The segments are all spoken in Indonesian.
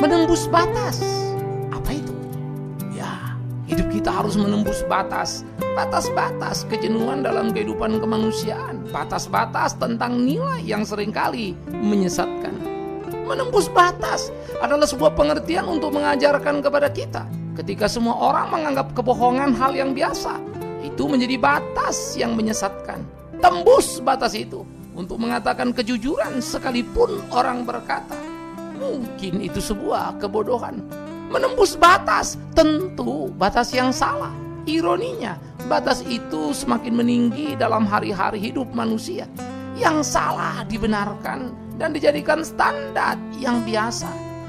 menembus batas. Apa itu? Ya, hidup kita harus menembus batas. Batas-batas kejenuhan dalam kehidupan kemanusiaan. Batas-batas tentang nilai yang seringkali menyesatkan. Menembus batas adalah sebuah pengertian untuk mengajarkan kepada kita. Ketika semua orang menganggap kebohongan hal yang biasa, itu menjadi batas yang menyesatkan. Tembus batas itu untuk mengatakan kejujuran sekalipun orang berkata, mungkin itu sebuah kebodohan. Menembus batas, tentu batas yang salah. Ironinya, batas itu semakin meninggi dalam hari-hari hidup manusia. Yang salah dibenarkan dan dijadikan standar yang biasa.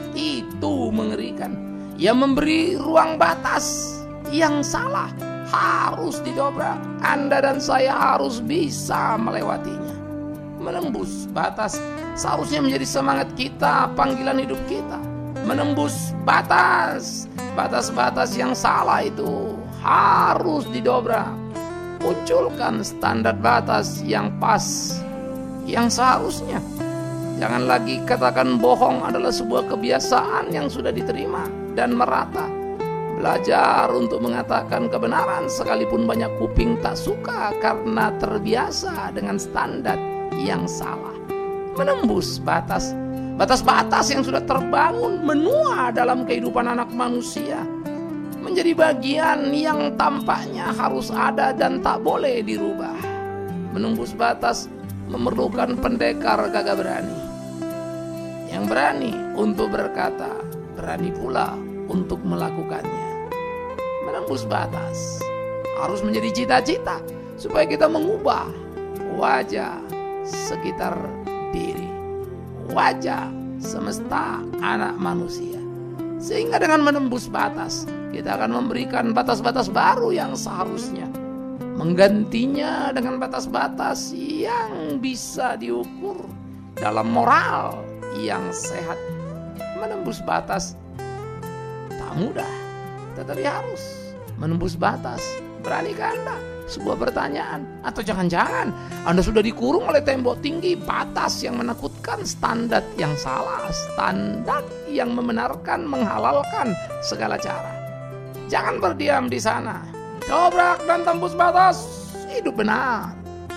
Itu mengerikan. Yang memberi ruang batas yang salah harus didobrak. Anda dan saya harus bisa melewatinya. Menembus batas seharusnya menjadi semangat kita, panggilan hidup kita. Menembus batas, batas-batas yang salah itu harus didobrak. Munculkan standar batas yang pas, yang seharusnya. Jangan lagi katakan bohong adalah sebuah kebiasaan yang sudah diterima dan merata. Belajar untuk mengatakan kebenaran sekalipun banyak kuping tak suka karena terbiasa dengan standar yang salah. Menembus batas, batas-batas yang sudah terbangun menua dalam kehidupan anak manusia, menjadi bagian yang tampaknya harus ada dan tak boleh dirubah. Menembus batas memerlukan pendekar gagah berani, yang berani untuk berkata, berani pula untuk melakukannya. Menembus batas harus menjadi cita-cita supaya kita mengubah wajah sekitar diri, wajah semesta anak manusia. Sehingga dengan menembus batas, kita akan memberikan batas-batas baru yang seharusnya, menggantinya dengan batas-batas yang bisa diukur dalam moral yang sehat. Menembus batas tak mudah, tetapi harus menembus batas. Beranikah Anda? Sebuah pertanyaan. Atau jangan-jangan Anda sudah dikurung oleh tembok tinggi, batas yang menakutkan, standar yang salah, standar yang membenarkan, menghalalkan segala cara. Jangan berdiam di sana. Dobrak dan tembus batas. Hidup benar,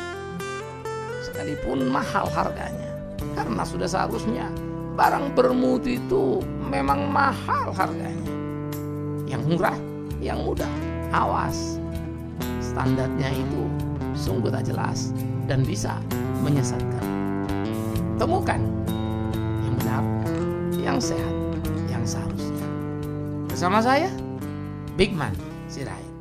sekalipun mahal harganya. Karena sudah seharusnya barang bermutu itu memang mahal harganya. Yang murah, yang mudah, awas. Standarnya itu sungguh tak jelas dan bisa menyesatkan. Temukan yang benar, yang sehat, yang seharusnya. Bersama saya, Bigman Sirait.